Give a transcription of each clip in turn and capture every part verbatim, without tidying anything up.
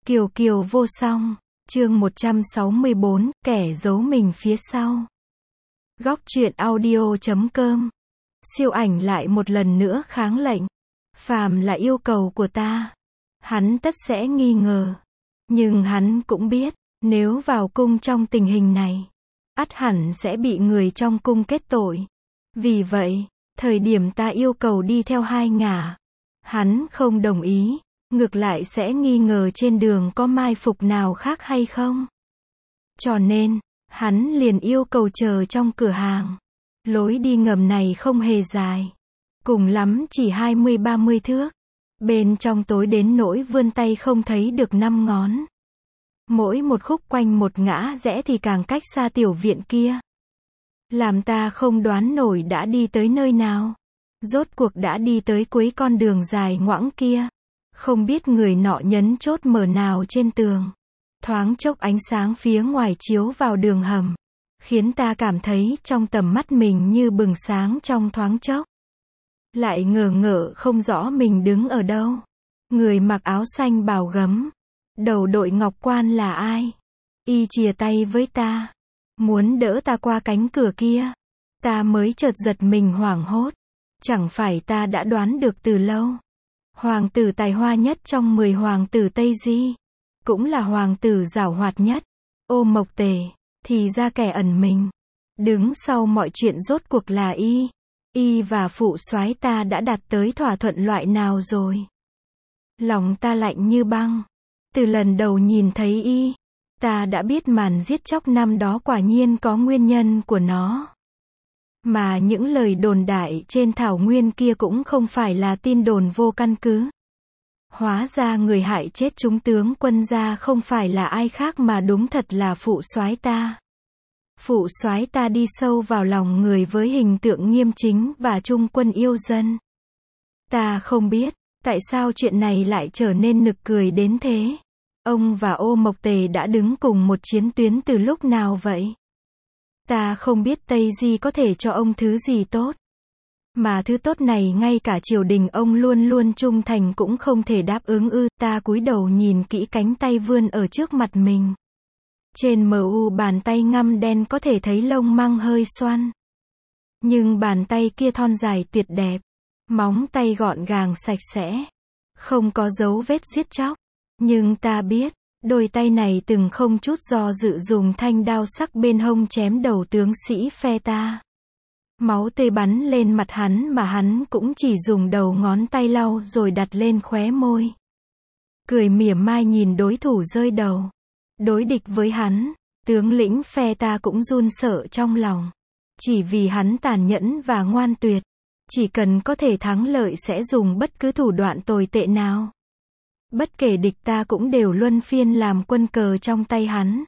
Kiều kiều vô song, chương một trăm sáu mươi bốn, kẻ giấu mình phía sau. Góc truyện audio chấm com. Siêu ảnh lại một lần nữa kháng lệnh. Phàm là yêu cầu của ta, hắn tất sẽ nghi ngờ. Nhưng hắn cũng biết, nếu vào cung trong tình hình này, ắt hẳn sẽ bị người trong cung kết tội. Vì vậy, thời điểm ta yêu cầu đi theo hai ngả, hắn không đồng ý, ngược lại sẽ nghi ngờ trên đường có mai phục nào khác hay không. Cho nên, hắn liền yêu cầu chờ trong cửa hàng. Lối đi ngầm này không hề dài, cùng lắm chỉ hai mươi ba mươi thước. Bên trong tối đến nỗi vươn tay không thấy được năm ngón. Mỗi một khúc quanh một ngã rẽ thì càng cách xa tiểu viện kia. Làm ta không đoán nổi đã đi tới nơi nào. Rốt cuộc đã đi tới cuối con đường dài ngoãng kia. Không biết người nọ nhấn chốt mở nào trên tường. Thoáng chốc ánh sáng phía ngoài chiếu vào đường hầm, khiến ta cảm thấy trong tầm mắt mình như bừng sáng trong thoáng chốc. Lại ngờ ngợ không rõ mình đứng ở đâu. Người mặc áo xanh bào gấm, đầu đội ngọc quan là ai? Y chìa tay với ta, muốn đỡ ta qua cánh cửa kia. Ta mới chợt giật mình hoảng hốt. Chẳng phải ta đã đoán được từ lâu. Hoàng tử tài hoa nhất trong mười hoàng tử Tây Di, cũng là hoàng tử giảo hoạt nhất, Ô Mộc Tề, thì ra kẻ ẩn mình, đứng sau mọi chuyện rốt cuộc là y. Y và phụ soái ta đã đạt tới thỏa thuận loại nào rồi? Lòng ta lạnh như băng. Từ lần đầu nhìn thấy y, ta đã biết màn giết chóc năm đó quả nhiên có nguyên nhân của nó. Mà những lời đồn đại trên thảo nguyên kia cũng không phải là tin đồn vô căn cứ. Hóa ra người hại chết chúng tướng quân gia không phải là ai khác mà đúng thật là phụ soái ta. Phụ soái ta đi sâu vào lòng người với hình tượng nghiêm chính và trung quân yêu dân. Ta không biết, tại sao chuyện này lại trở nên nực cười đến thế. Ông và Ô Mộc Tề đã đứng cùng một chiến tuyến từ lúc nào vậy? Ta không biết Tây Di có thể cho ông thứ gì tốt. Mà thứ tốt này ngay cả triều đình ông luôn luôn trung thành cũng không thể đáp ứng ư. Ta cúi đầu nhìn kỹ cánh tay vươn ở trước mặt mình. Trên mờ u bàn tay ngăm đen có thể thấy lông măng hơi xoăn. Nhưng bàn tay kia thon dài tuyệt đẹp. Móng tay gọn gàng sạch sẽ. Không có dấu vết giết chóc. Nhưng ta biết, đôi tay này từng không chút do dự dùng thanh đao sắc bên hông chém đầu tướng sĩ phe ta. Máu tươi bắn lên mặt hắn mà hắn cũng chỉ dùng đầu ngón tay lau rồi đặt lên khóe môi. Cười mỉa mai nhìn đối thủ rơi đầu. Đối địch với hắn, tướng lĩnh phe ta cũng run sợ trong lòng. Chỉ vì hắn tàn nhẫn và ngoan tuyệt. Chỉ cần có thể thắng lợi sẽ dùng bất cứ thủ đoạn tồi tệ nào. Bất kể địch ta cũng đều luân phiên làm quân cờ trong tay hắn.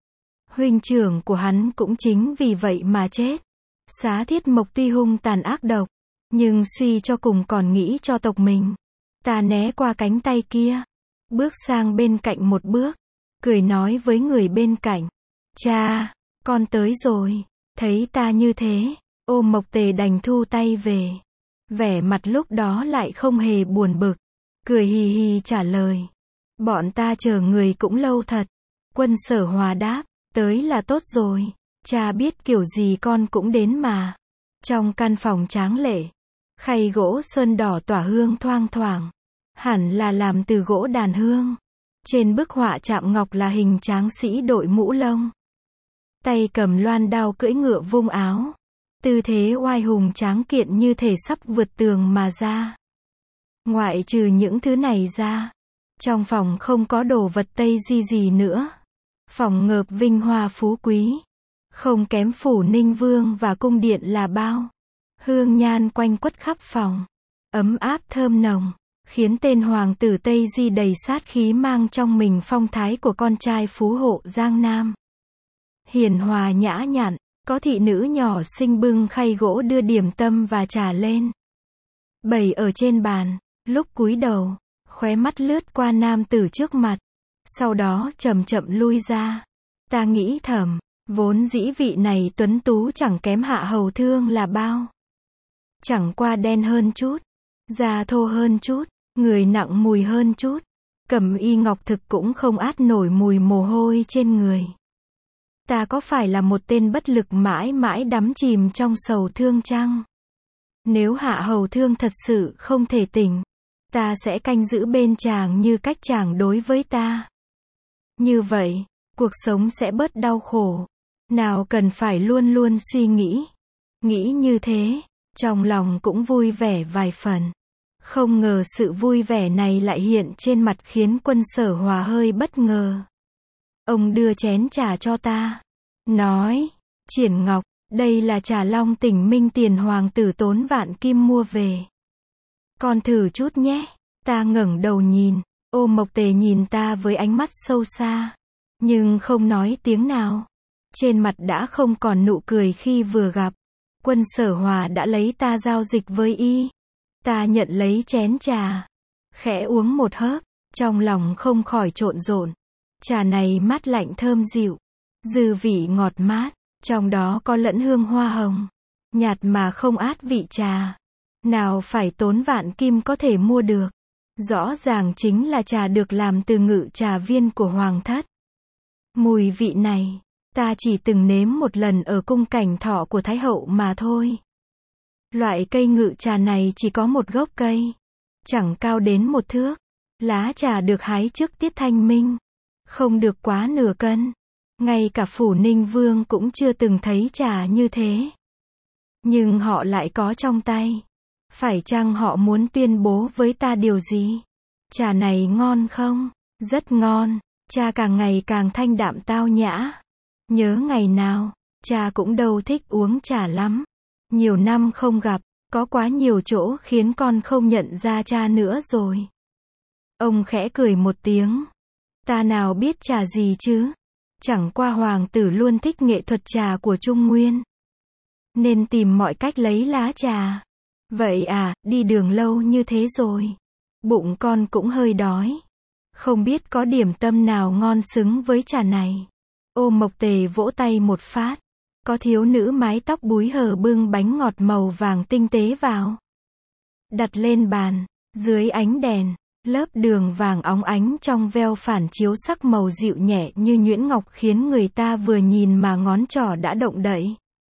Huynh trưởng của hắn cũng chính vì vậy mà chết. Xá Thiết Mộc tuy hung tàn ác độc, nhưng suy cho cùng còn nghĩ cho tộc mình. Ta né qua cánh tay kia, bước sang bên cạnh một bước, cười nói với người bên cạnh. Cha, con tới rồi. Thấy ta như thế, Ô Mộc Tề đành thu tay về. Vẻ mặt lúc đó lại không hề buồn bực. Cười hì hì trả lời. Bọn ta chờ người cũng lâu thật. Quân Sở Hòa đáp. Tới là tốt rồi. Cha biết kiểu gì con cũng đến mà. Trong căn phòng tráng lệ, khay gỗ sơn đỏ tỏa hương thoang thoảng. Hẳn là làm từ gỗ đàn hương. Trên bức họa chạm ngọc là hình tráng sĩ đội mũ lông. Tay cầm loan đao cưỡi ngựa vung áo. Tư thế oai hùng tráng kiện như thể sắp vượt tường mà ra. Ngoại trừ những thứ này ra, trong phòng không có đồ vật Tây Di gì nữa. Phòng ngợp vinh hoa phú quý. Không kém phủ Ninh Vương và cung điện là bao. Hương nhan quanh quất khắp phòng. Ấm áp thơm nồng. Khiến tên hoàng tử Tây Di đầy sát khí mang trong mình phong thái của con trai phú hộ Giang Nam. Hiền hòa nhã nhặn. Có thị nữ nhỏ xinh bưng khay gỗ đưa điểm tâm và trà lên. Bày ở trên bàn. Lúc cúi đầu, khóe mắt lướt qua nam tử trước mặt. Sau đó chậm chậm lui ra. Ta nghĩ thầm, vốn dĩ vị này tuấn tú chẳng kém Hạ Hầu Thương là bao. Chẳng qua đen hơn chút, da thô hơn chút, người nặng mùi hơn chút. Cẩm Y Ngọc thực cũng không át nổi mùi mồ hôi trên người. Ta có phải là một tên bất lực mãi mãi đắm chìm trong sầu thương chăng? Nếu Hạ Hầu Thương thật sự không thể tỉnh, ta sẽ canh giữ bên chàng như cách chàng đối với ta. Như vậy, cuộc sống sẽ bớt đau khổ. Nào cần phải luôn luôn suy nghĩ. Nghĩ như thế, trong lòng cũng vui vẻ vài phần. Không ngờ sự vui vẻ này lại hiện trên mặt khiến Quân Sở Hòa hơi bất ngờ. Ông đưa chén trà cho ta. Nói, Triển Ngọc, đây là trà Long Tỉnh Minh tiền hoàng tử tốn vạn kim mua về. Con thử chút nhé. Ta ngẩng đầu nhìn. Ô Mộc Tề nhìn ta với ánh mắt sâu xa. Nhưng không nói tiếng nào. Trên mặt đã không còn nụ cười khi vừa gặp. Quân Sở Hòa đã lấy ta giao dịch với y. Ta nhận lấy chén trà. Khẽ uống một hớp. Trong lòng không khỏi trộn rộn. Trà này mát lạnh thơm dịu. Dư vị ngọt mát. Trong đó có lẫn hương hoa hồng. Nhạt mà không át vị trà. Nào phải tốn vạn kim có thể mua được. Rõ ràng chính là trà được làm từ ngự trà viên của Hoàng thất. Mùi vị này, ta chỉ từng nếm một lần ở cung Cảnh Thọ của Thái hậu mà thôi. Loại cây ngự trà này chỉ có một gốc cây. Chẳng cao đến một thước. Lá trà được hái trước tiết thanh minh. Không được quá nửa cân. Ngay cả Phủ Ninh Vương cũng chưa từng thấy trà như thế. Nhưng họ lại có trong tay. Phải chăng họ muốn tuyên bố với ta điều gì? Trà này ngon không? Rất ngon. Cha càng ngày càng thanh đạm tao nhã. Nhớ ngày nào, cha cũng đâu thích uống trà lắm. Nhiều năm không gặp, có quá nhiều chỗ khiến con không nhận ra cha nữa rồi. Ông khẽ cười một tiếng. Ta nào biết trà gì chứ? Chẳng qua hoàng tử luôn thích nghệ thuật trà của Trung Nguyên. Nên tìm mọi cách lấy lá trà. Vậy à, đi đường lâu như thế rồi. Bụng con cũng hơi đói. Không biết có điểm tâm nào ngon xứng với trà này. Ô Mộc Tề vỗ tay một phát. Có thiếu nữ mái tóc búi hở bưng bánh ngọt màu vàng tinh tế vào. Đặt lên bàn. Dưới ánh đèn, lớp đường vàng óng ánh trong veo phản chiếu sắc màu dịu nhẹ như nhuyễn ngọc khiến người ta vừa nhìn mà ngón trỏ đã động đậy.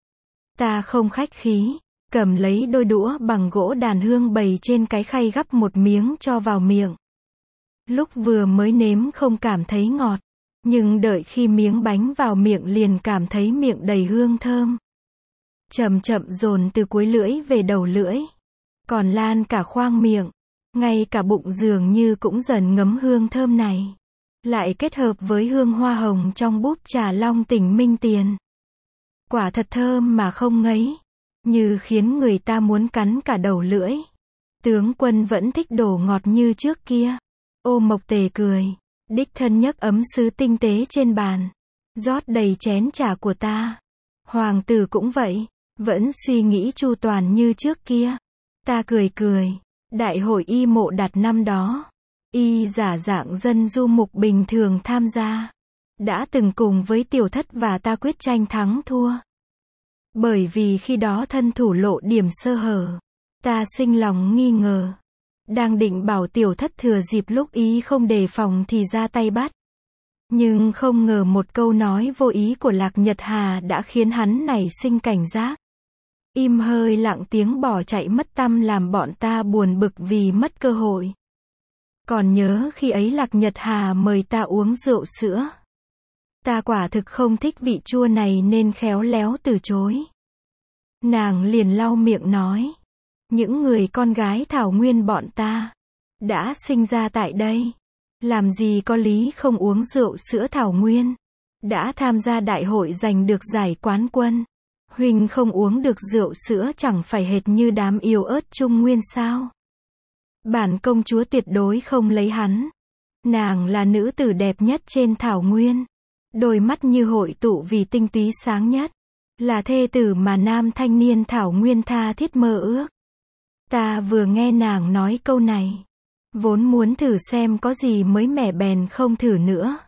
Ta không khách khí. Cầm lấy đôi đũa bằng gỗ đàn hương bày trên cái khay gắp một miếng cho vào miệng. Lúc vừa mới nếm không cảm thấy ngọt. Nhưng đợi khi miếng bánh vào miệng liền cảm thấy miệng đầy hương thơm. Chậm chậm dồn từ cuối lưỡi về đầu lưỡi. Còn lan cả khoang miệng. Ngay cả bụng dường như cũng dần ngấm hương thơm này. Lại kết hợp với hương hoa hồng trong búp trà Long Tỉnh Minh tiền. Quả thật thơm mà không ngấy. Như khiến người ta muốn cắn cả đầu lưỡi. Tướng quân vẫn thích đồ ngọt như trước kia. Ô Mộc Tề cười. Đích thân nhấc ấm sứ tinh tế trên bàn. Rót đầy chén trà của ta. Hoàng tử cũng vậy. Vẫn suy nghĩ chu toàn như trước kia. Ta cười cười. Đại hội y mộ đặt năm đó. Y giả dạng dân du mục bình thường tham gia. Đã từng cùng với tiểu thất và ta quyết tranh thắng thua. Bởi vì khi đó thân thủ lộ điểm sơ hở. Ta sinh lòng nghi ngờ. Đang định bảo tiểu thất thừa dịp lúc ý không đề phòng thì ra tay bắt. Nhưng không ngờ một câu nói vô ý của Lạc Nhật Hà đã khiến hắn nảy sinh cảnh giác. Im hơi lặng tiếng bỏ chạy mất tăm làm bọn ta buồn bực vì mất cơ hội. Còn nhớ khi ấy Lạc Nhật Hà mời ta uống rượu sữa. Ta quả thực không thích vị chua này nên khéo léo từ chối. Nàng liền lau miệng nói. Những người con gái thảo nguyên bọn ta đã sinh ra tại đây. Làm gì có lý không uống rượu sữa thảo nguyên. Đã tham gia đại hội giành được giải quán quân. Huynh không uống được rượu sữa chẳng phải hệt như đám yêu ớt Trung Nguyên sao? Bản công chúa tuyệt đối không lấy hắn. Nàng là nữ tử đẹp nhất trên thảo nguyên. Đôi mắt như hội tụ vì tinh túy sáng nhất. Là thê tử mà nam thanh niên thảo nguyên tha thiết mơ ước. Ta vừa nghe nàng nói câu này. Vốn muốn thử xem có gì mới mẻ bèn không thử nữa.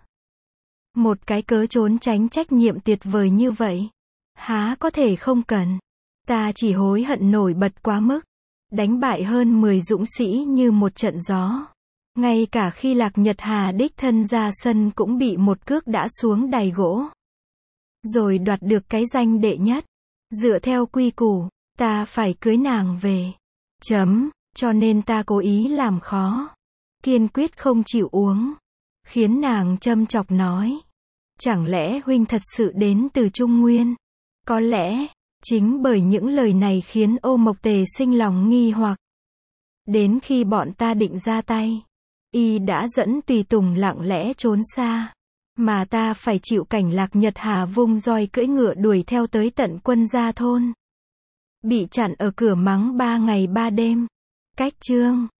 Một cái cớ trốn tránh trách nhiệm tuyệt vời như vậy. Há có thể không cần. Ta chỉ hối hận nổi bật quá mức. Đánh bại hơn mười dũng sĩ như một trận gió. Ngay cả khi Lạc Nhật Hà đích thân ra sân cũng bị một cước đã xuống đài gỗ. Rồi đoạt được cái danh đệ nhất. Dựa theo quy củ, ta phải cưới nàng về. Chấm, cho nên ta cố ý làm khó. Kiên quyết không chịu uống. Khiến nàng châm chọc nói. Chẳng lẽ huynh thật sự đến từ Trung Nguyên? Có lẽ, chính bởi những lời này khiến Ô Mộc Tề sinh lòng nghi hoặc. Đến khi bọn ta định ra tay, y đã dẫn tùy tùng lặng lẽ trốn xa. Mà ta phải chịu cảnh Lạc Nhật Hà vung roi cưỡi ngựa đuổi theo tới tận Quân Gia thôn. Bị chặn ở cửa mắng ba ngày ba đêm. Cách chương